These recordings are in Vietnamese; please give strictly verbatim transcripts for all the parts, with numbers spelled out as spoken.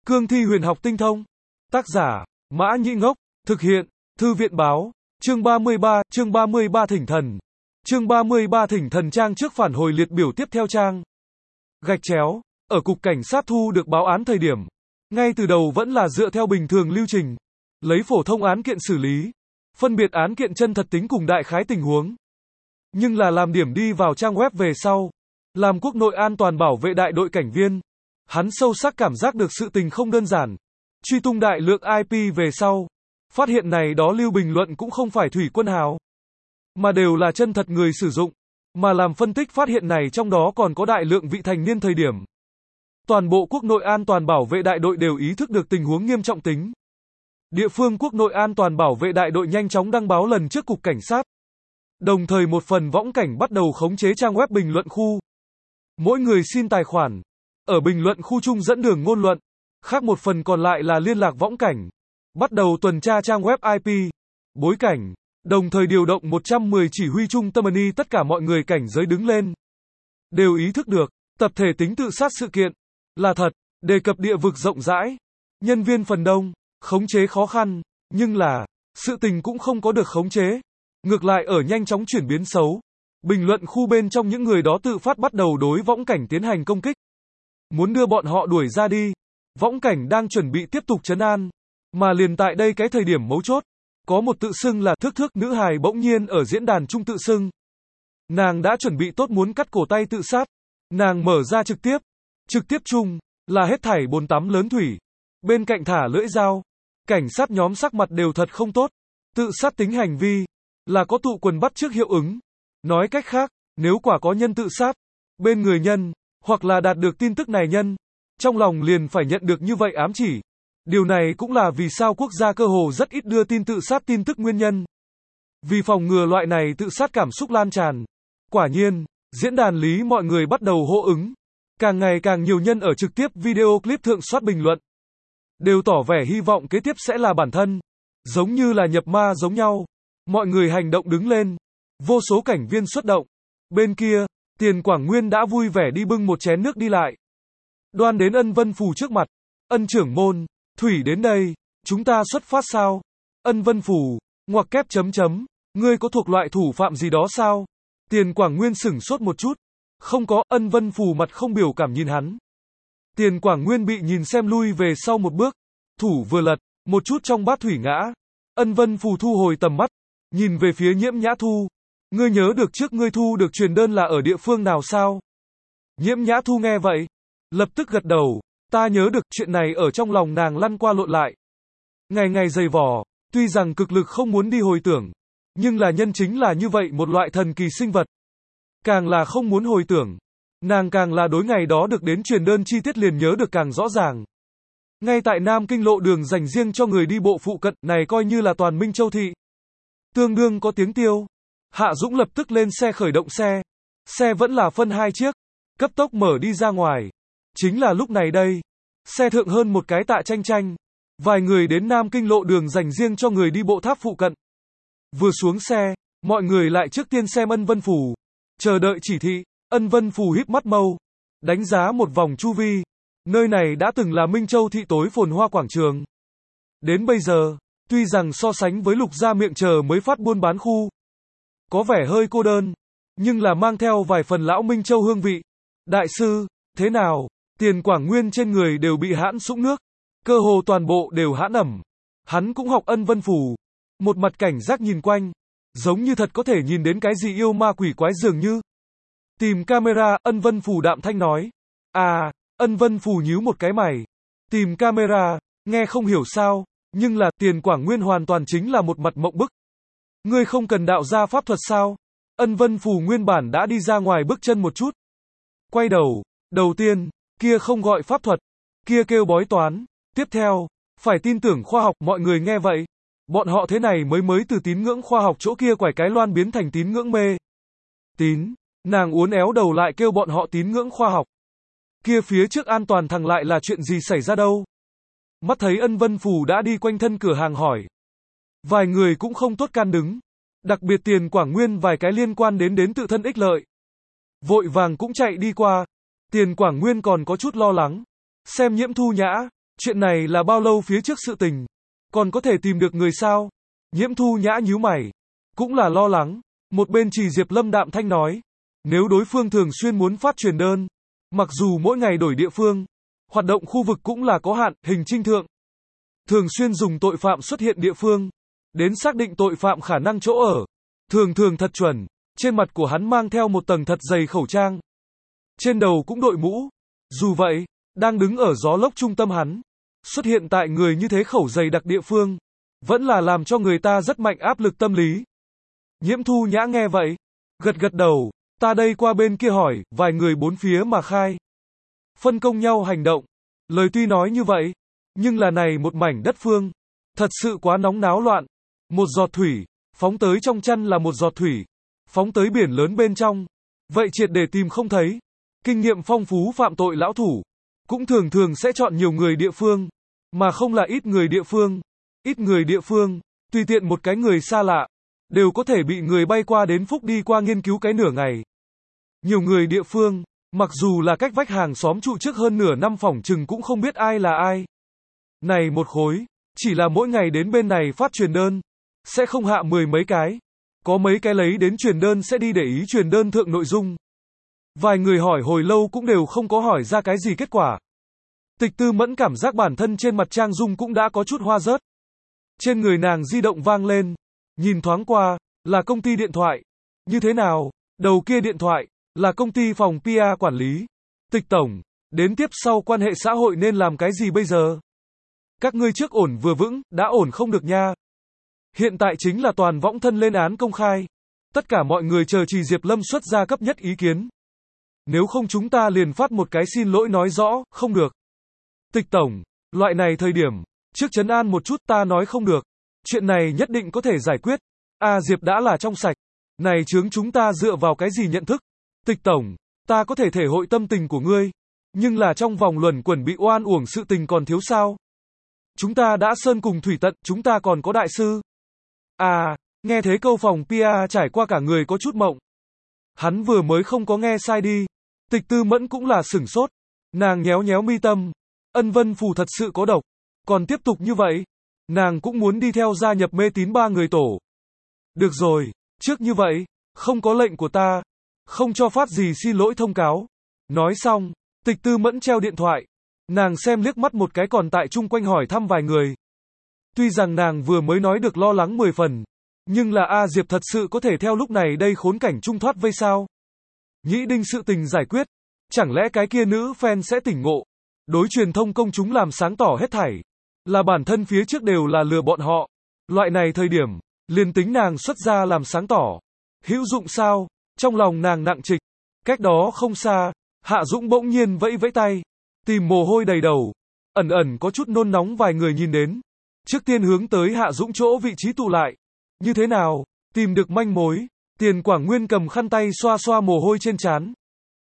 Cương thi huyền học tinh thông. Tác giả, Mã Nhĩ Ngốc. Thực hiện, Thư viện Báo. Chương ba mươi ba, chương ba mươi ba Thỉnh Thần. Chương ba mươi ba Thỉnh Thần trang trước phản hồi liệt biểu tiếp theo trang. Gạch chéo, ở cục cảnh sát thu được báo án thời điểm. Ngay từ đầu vẫn là dựa theo bình thường lưu trình. Lấy phổ thông án kiện xử lý. Phân biệt án kiện chân thật tính cùng đại khái tình huống. Nhưng là làm điểm đi vào trang web về sau. Làm quốc nội an toàn bảo vệ đại đội cảnh viên. Hắn sâu sắc cảm giác được sự tình không đơn giản. Truy tung đại lượng i pê về sau. Phát hiện này đó lưu bình luận cũng không phải thủy quân hào. Mà đều là chân thật người sử dụng. Mà làm phân tích phát hiện này trong đó còn có đại lượng vị thành niên thời điểm. Toàn bộ quốc nội an toàn bảo vệ đại đội đều ý thức được tình huống nghiêm trọng tính. Địa phương quốc nội an toàn bảo vệ đại đội nhanh chóng đăng báo lần trước cục cảnh sát. Đồng thời một phần võng cảnh bắt đầu khống chế trang web bình luận khu. Mỗi người xin tài khoản. Ở bình luận khu chung dẫn đường ngôn luận. Khác một phần còn lại là liên lạc võng cảnh. Bắt đầu tuần tra trang web i pê. Bối cảnh. Đồng thời điều động một trăm mười chỉ huy trung tâm y tất cả mọi người cảnh giới đứng lên. Đều ý thức được, tập thể tính tự sát sự kiện. Là thật, đề cập địa vực rộng rãi. Nhân viên phần đông, khống chế khó khăn. Nhưng là, sự tình cũng không có được khống chế. Ngược lại ở nhanh chóng chuyển biến xấu. Bình luận khu bên trong những người đó tự phát bắt đầu đối võng cảnh tiến hành công kích. Muốn đưa bọn họ đuổi ra đi. Võng cảnh đang chuẩn bị tiếp tục trấn an. Mà liền tại đây cái thời điểm mấu chốt. Có một tự xưng là thước thước nữ hài bỗng nhiên ở diễn đàn trung tự xưng. Nàng đã chuẩn bị tốt muốn cắt cổ tay tự sát. Nàng mở ra trực tiếp. Trực tiếp chung, là hết thảy bồn tắm lớn thủy. Bên cạnh thả lưỡi dao. Cảnh sát nhóm sắc mặt đều thật không tốt. Tự sát tính hành vi. Là có tụ quần bắt trước hiệu ứng. Nói cách khác, nếu quả có nhân tự sát. Bên người nhân, hoặc là đạt được tin tức này nhân. Trong lòng liền phải nhận được như vậy ám chỉ. Điều này cũng là vì sao quốc gia cơ hồ rất ít đưa tin tự sát tin tức nguyên nhân. Vì phòng ngừa loại này tự sát cảm xúc lan tràn. Quả nhiên, diễn đàn lý mọi người bắt đầu hô ứng. Càng ngày càng nhiều nhân ở trực tiếp video clip thượng soát bình luận. Đều tỏ vẻ hy vọng kế tiếp sẽ là bản thân. Giống như là nhập ma giống nhau. Mọi người hành động đứng lên. Vô số cảnh viên xuất động. Bên kia, Tiền Quảng Nguyên đã vui vẻ đi bưng một chén nước đi lại. Đoan đến Ân Vân Phù trước mặt. Ân trưởng môn, Thủy đến đây, chúng ta xuất phát sao? Ân Vân Phù, ngoặc kép chấm chấm, ngươi có thuộc loại thủ phạm gì đó sao? Tiền Quảng Nguyên sửng sốt một chút. Không có, Ân Vân Phù mặt không biểu cảm nhìn hắn. Tiền Quảng Nguyên bị nhìn xem lui về sau một bước. Thủ vừa lật, một chút trong bát thủy ngã. Ân Vân Phù thu hồi tầm mắt, nhìn về phía Nhiễm Nhã Thu. Ngươi nhớ được trước ngươi thu được truyền đơn là ở địa phương nào sao? Nhiễm Nhã Thu nghe vậy, lập tức gật đầu. Ta nhớ được chuyện này ở trong lòng nàng lăn qua lộn lại. Ngày ngày dày vò, tuy rằng cực lực không muốn đi hồi tưởng. Nhưng là nhân chính là như vậy một loại thần kỳ sinh vật. Càng là không muốn hồi tưởng. Nàng càng là đối ngày đó được đến truyền đơn chi tiết liền nhớ được càng rõ ràng. Ngay tại Nam Kinh lộ đường dành riêng cho người đi bộ phụ cận này coi như là toàn Minh Châu Thị. Tương đương có tiếng tiêu. Hạ Dũng lập tức lên xe khởi động xe. Xe vẫn là phân hai chiếc. Cấp tốc mở đi ra ngoài. Chính là lúc này đây. Xe thượng hơn một cái tạ tranh tranh. Vài người đến Nam Kinh lộ đường dành riêng cho người đi bộ tháp phụ cận. Vừa xuống xe, mọi người lại trước tiên xem Ân Vân Phù. Chờ đợi chỉ thị, Ân Vân Phù híp mắt mâu. Đánh giá một vòng chu vi. Nơi này đã từng là Minh Châu Thị tối phồn hoa quảng trường. Đến bây giờ, tuy rằng so sánh với Lục Gia Miệng chờ mới phát buôn bán khu. Có vẻ hơi cô đơn. Nhưng là mang theo vài phần lão Minh Châu hương vị. Đại sư, thế nào? Tiền Quảng Nguyên trên người đều bị hãn sũng nước. Cơ hồ toàn bộ đều hãn ẩm. Hắn cũng học Ân Vân Phù. Một mặt cảnh giác nhìn quanh. Giống như thật có thể nhìn đến cái gì yêu ma quỷ quái dường như. Tìm camera, Ân Vân Phù đạm thanh nói. À, Ân Vân Phù nhíu một cái mày. Tìm camera, nghe không hiểu sao. Nhưng là Tiền Quảng Nguyên hoàn toàn chính là một mặt mộng bức. Ngươi không cần đạo ra pháp thuật sao? Ân Vân Phù nguyên bản đã đi ra ngoài bước chân một chút. Quay đầu, đầu tiên, kia không gọi pháp thuật, kia kêu bói toán. Tiếp theo, phải tin tưởng khoa học, mọi người nghe vậy. Bọn họ thế này mới mới từ tín ngưỡng khoa học chỗ kia quải cái loan biến thành tín ngưỡng mê. Tín, nàng uốn éo đầu lại kêu bọn họ tín ngưỡng khoa học. Kia phía trước an toàn thằng lại là chuyện gì xảy ra đâu? Mắt thấy Ân Vân Phù đã đi quanh thân cửa hàng hỏi. Vài người cũng không tốt can đứng. Đặc biệt Tiền Quảng Nguyên vài cái liên quan đến đến tự thân ích lợi. Vội vàng cũng chạy đi qua. Tiền Quảng Nguyên còn có chút lo lắng. Xem Nhiễm Thu Nhã, Chuyện này là bao lâu phía trước sự tình? Còn có thể tìm được người sao? Nhiễm Thu Nhã nhíu mày. Cũng là lo lắng. Một bên Trì Diệp Lâm đạm thanh nói. Nếu đối phương thường xuyên muốn phát truyền đơn, mặc dù mỗi ngày đổi địa phương, hoạt động khu vực cũng là có hạn, hình trinh thượng. Thường xuyên dùng tội phạm xuất hiện địa phương, đến xác định tội phạm khả năng chỗ ở. Thường thường thật chuẩn, trên mặt của hắn mang theo một tầng thật dày khẩu trang. Trên đầu cũng đội mũ. Dù vậy, đang đứng ở gió lốc trung tâm hắn, xuất hiện tại người như thế khẩu dày đặc địa phương, vẫn là làm cho người ta rất mạnh áp lực tâm lý. Nhiễm Thu Nhã nghe vậy, gật gật đầu, ta đây qua bên kia hỏi, vài người bốn phía mà khai. Phân công nhau hành động. Lời tuy nói như vậy, nhưng là này một mảnh đất phương, thật sự quá nóng náo loạn. Một giọt thủy, phóng tới trong chăn là một giọt thủy, phóng tới biển lớn bên trong, vậy triệt để tìm không thấy. Kinh nghiệm phong phú phạm tội lão thủ, cũng thường thường sẽ chọn nhiều người địa phương, mà không là ít người địa phương. Ít người địa phương, tùy tiện một cái người xa lạ, đều có thể bị người bay qua đến phúc đi qua nghiên cứu cái nửa ngày. Nhiều người địa phương, mặc dù là cách vách hàng xóm trụ trước hơn nửa năm phỏng chừng cũng không biết ai là ai. Này một khối, chỉ là mỗi ngày đến bên này phát truyền đơn, sẽ không hạ mười mấy cái. Có mấy cái lấy đến truyền đơn sẽ đi để ý truyền đơn thượng nội dung. Vài người hỏi hồi lâu cũng đều không có hỏi ra cái gì kết quả. Tịch Tư Mẫn cảm giác bản thân trên mặt Trang Dung cũng đã có chút hoa rớt. Trên người nàng di động vang lên, nhìn thoáng qua, là công ty điện thoại. Như thế nào? Đầu kia điện thoại, là công ty phòng pê e quản lý. Tịch tổng, đến tiếp sau quan hệ xã hội nên làm cái gì bây giờ? Các ngươi trước ổn vừa vững, đã ổn không được nha. Hiện tại chính là toàn võng thân lên án công khai. Tất cả mọi người chờ Trì Diệp Lâm xuất ra cấp nhất ý kiến. Nếu không chúng ta liền phát một cái xin lỗi nói rõ, không được. Tịch tổng, loại này thời điểm, trước trấn an một chút ta nói không được. Chuyện này nhất định có thể giải quyết. A Diệp đã là trong sạch. Này chướng chúng ta dựa vào cái gì nhận thức? Tịch tổng, ta có thể thể hội tâm tình của ngươi. Nhưng là trong vòng luẩn quẩn bị oan uổng sự tình còn thiếu sao? Chúng ta đã sơn cùng thủy tận, chúng ta còn có đại sư. À, nghe thấy câu phòng pê e trải qua cả người có chút mộng. Hắn vừa mới không có nghe sai đi. Tịch Tư Mẫn cũng là sửng sốt. Nàng nhéo nhéo mi tâm. Ân Vân Phù thật sự có độc. Còn tiếp tục như vậy, nàng cũng muốn đi theo gia nhập mê tín ba người tổ. Được rồi, trước như vậy, không có lệnh của ta, không cho phát gì xin lỗi thông cáo. Nói xong, Tịch Tư Mẫn treo điện thoại. Nàng xem liếc mắt một cái còn tại chung quanh hỏi thăm vài người. Tuy rằng nàng vừa mới nói được lo lắng mười phần, nhưng là A Diệp thật sự có thể theo lúc này đây khốn cảnh trung thoát vây sao? Nhĩ Đinh sự tình giải quyết, chẳng lẽ cái kia nữ fan sẽ tỉnh ngộ? Đối truyền thông công chúng làm sáng tỏ hết thảy, là bản thân phía trước đều là lừa bọn họ. Loại này thời điểm, liền tính nàng xuất ra làm sáng tỏ. Hữu dụng sao? Trong lòng nàng nặng trịch. Cách đó không xa, Hạ Dũng bỗng nhiên vẫy vẫy tay, tìm mồ hôi đầy đầu, ẩn ẩn có chút nôn nóng vài người nhìn đến. Trước tiên hướng tới Hạ Dũng chỗ vị trí tụ lại. Như thế nào? Tìm được manh mối. Tiền Quảng Nguyên cầm khăn tay xoa xoa mồ hôi trên trán.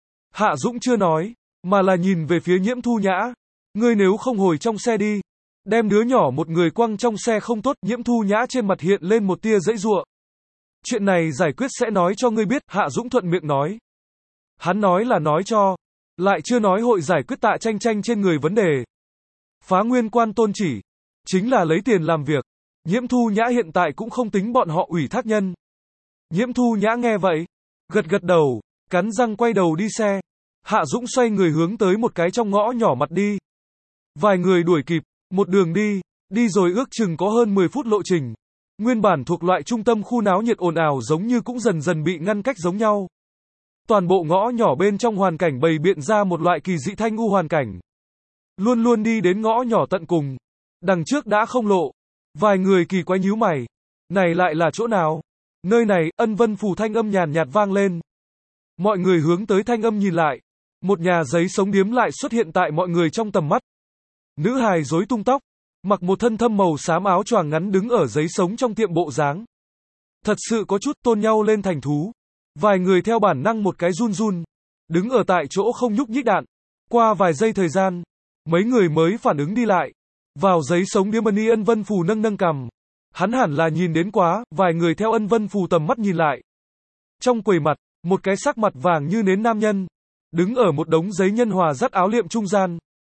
Hạ Dũng chưa nói, mà là nhìn về phía Nhiễm Thu Nhã. Ngươi nếu không hồi trong xe đi, đem đứa nhỏ một người quăng trong xe không tốt. Nhiễm Thu Nhã trên mặt hiện lên một tia giãy giụa. Chuyện này giải quyết sẽ nói cho ngươi biết, Hạ Dũng thuận miệng nói. Hắn nói là nói cho, lại chưa nói hội giải quyết Tạ Tranh Tranh trên người vấn đề. Phá Nguyên Quan tôn chỉ, chính là lấy tiền làm việc. Nhiễm Thu Nhã hiện tại cũng không tính bọn họ ủy thác nhân. Nhiễm Thu Nhã nghe vậy, gật gật đầu, cắn răng quay đầu đi xe. Hạ Dũng xoay người hướng tới một cái trong ngõ nhỏ mặt đi. Vài người đuổi kịp, một đường đi, đi rồi ước chừng có hơn mười phút lộ trình. Nguyên bản thuộc loại trung tâm khu náo nhiệt ồn ào giống như cũng dần dần bị ngăn cách giống nhau. Toàn bộ ngõ nhỏ bên trong hoàn cảnh bày biện ra một loại kỳ dị thanh u hoàn cảnh. Luôn luôn đi đến ngõ nhỏ tận cùng. Đằng trước đã không lộ. Vài người kỳ quái nhíu mày. Này lại là chỗ nào? Nơi này, Ân Vân Phù thanh âm nhàn nhạt vang lên. Mọi người hướng tới thanh âm nhìn lại. Một nhà giấy sống điếm lại xuất hiện tại mọi người trong tầm mắt. Nữ hài rối tung tóc, mặc một thân thâm màu xám áo choàng ngắn đứng ở giấy sống trong tiệm bộ dáng. Thật sự có chút tôn nhau lên thành thú. Vài người theo bản năng một cái run run, đứng ở tại chỗ không nhúc nhích đạn. Qua vài giây thời gian, mấy người mới phản ứng đi lại. Vào giấy sống điếm Ân Ân Vân Phù nâng nâng cằm. Hắn hẳn là nhìn đến quá, vài người theo Ân Vân Phù tầm mắt nhìn lại. Trong quầy mặt, một cái sắc mặt vàng như nến nam nhân, đứng ở một đống giấy nhân hòa dắt áo liệm trung gian.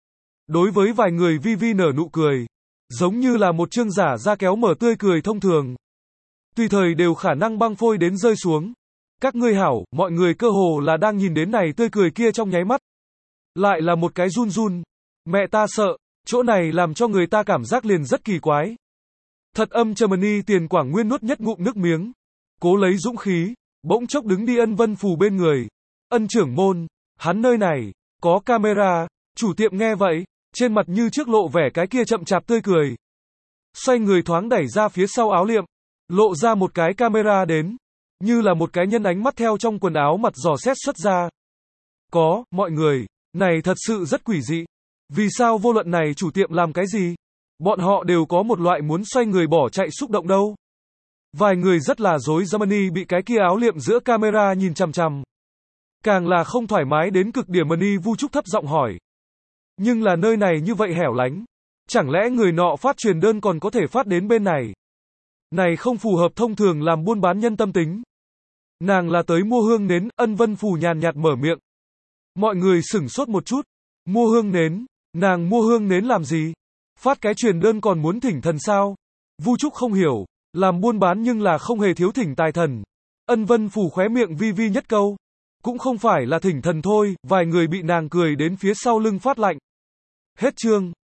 Đối với vài người Vi Vi nở nụ cười. Giống như là một chương giả da kéo mở tươi cười thông thường. Tùy thời đều khả năng băng phôi đến rơi xuống. Các ngươi hảo, mọi người cơ hồ là đang nhìn đến này tươi cười kia trong nháy mắt. Lại là một cái run run. Mẹ ta sợ, chỗ này làm cho người ta cảm giác liền rất kỳ quái. Thật âm Germany Tiền Quảng Nguyên nuốt nhất ngụm nước miếng. Cố lấy dũng khí, bỗng chốc đứng đi Ân Vân Phù bên người. Ân trưởng môn, hắn nơi này, có camera, chủ tiệm nghe vậy, trên mặt như trước lộ vẻ cái kia chậm chạp tươi cười. Xoay người thoáng đẩy ra phía sau áo liệm, lộ ra một cái camera đến, như là một cái nhân ánh mắt theo trong quần áo mặt dò xét xuất ra. Có, mọi người, này thật sự rất quỷ dị. Vì sao vô luận này chủ tiệm làm cái gì? Bọn họ đều có một loại muốn xoay người bỏ chạy xúc động đâu. Vài người rất là dối Germany bị cái kia áo liệm giữa camera nhìn chằm chằm. Càng là không thoải mái đến cực điểm Mani Vu Trúc thấp giọng hỏi. Nhưng là nơi này như vậy hẻo lánh. Chẳng lẽ người nọ phát truyền đơn còn có thể phát đến bên này? Này không phù hợp thông thường làm buôn bán nhân tâm tính. Nàng là tới mua hương nến, Ân Vân Phù nhàn nhạt mở miệng. Mọi người sửng sốt một chút. Mua hương nến, nàng mua hương nến làm gì? Phát cái truyền đơn còn muốn thỉnh thần sao? Vu Trúc không hiểu, làm buôn bán nhưng là không hề thiếu thỉnh tài thần. Ân Vân Phù khóe miệng vi vi nhất câu. Cũng không phải là thỉnh thần thôi, vài người bị nàng cười đến phía sau lưng phát lạnh. Hết chương.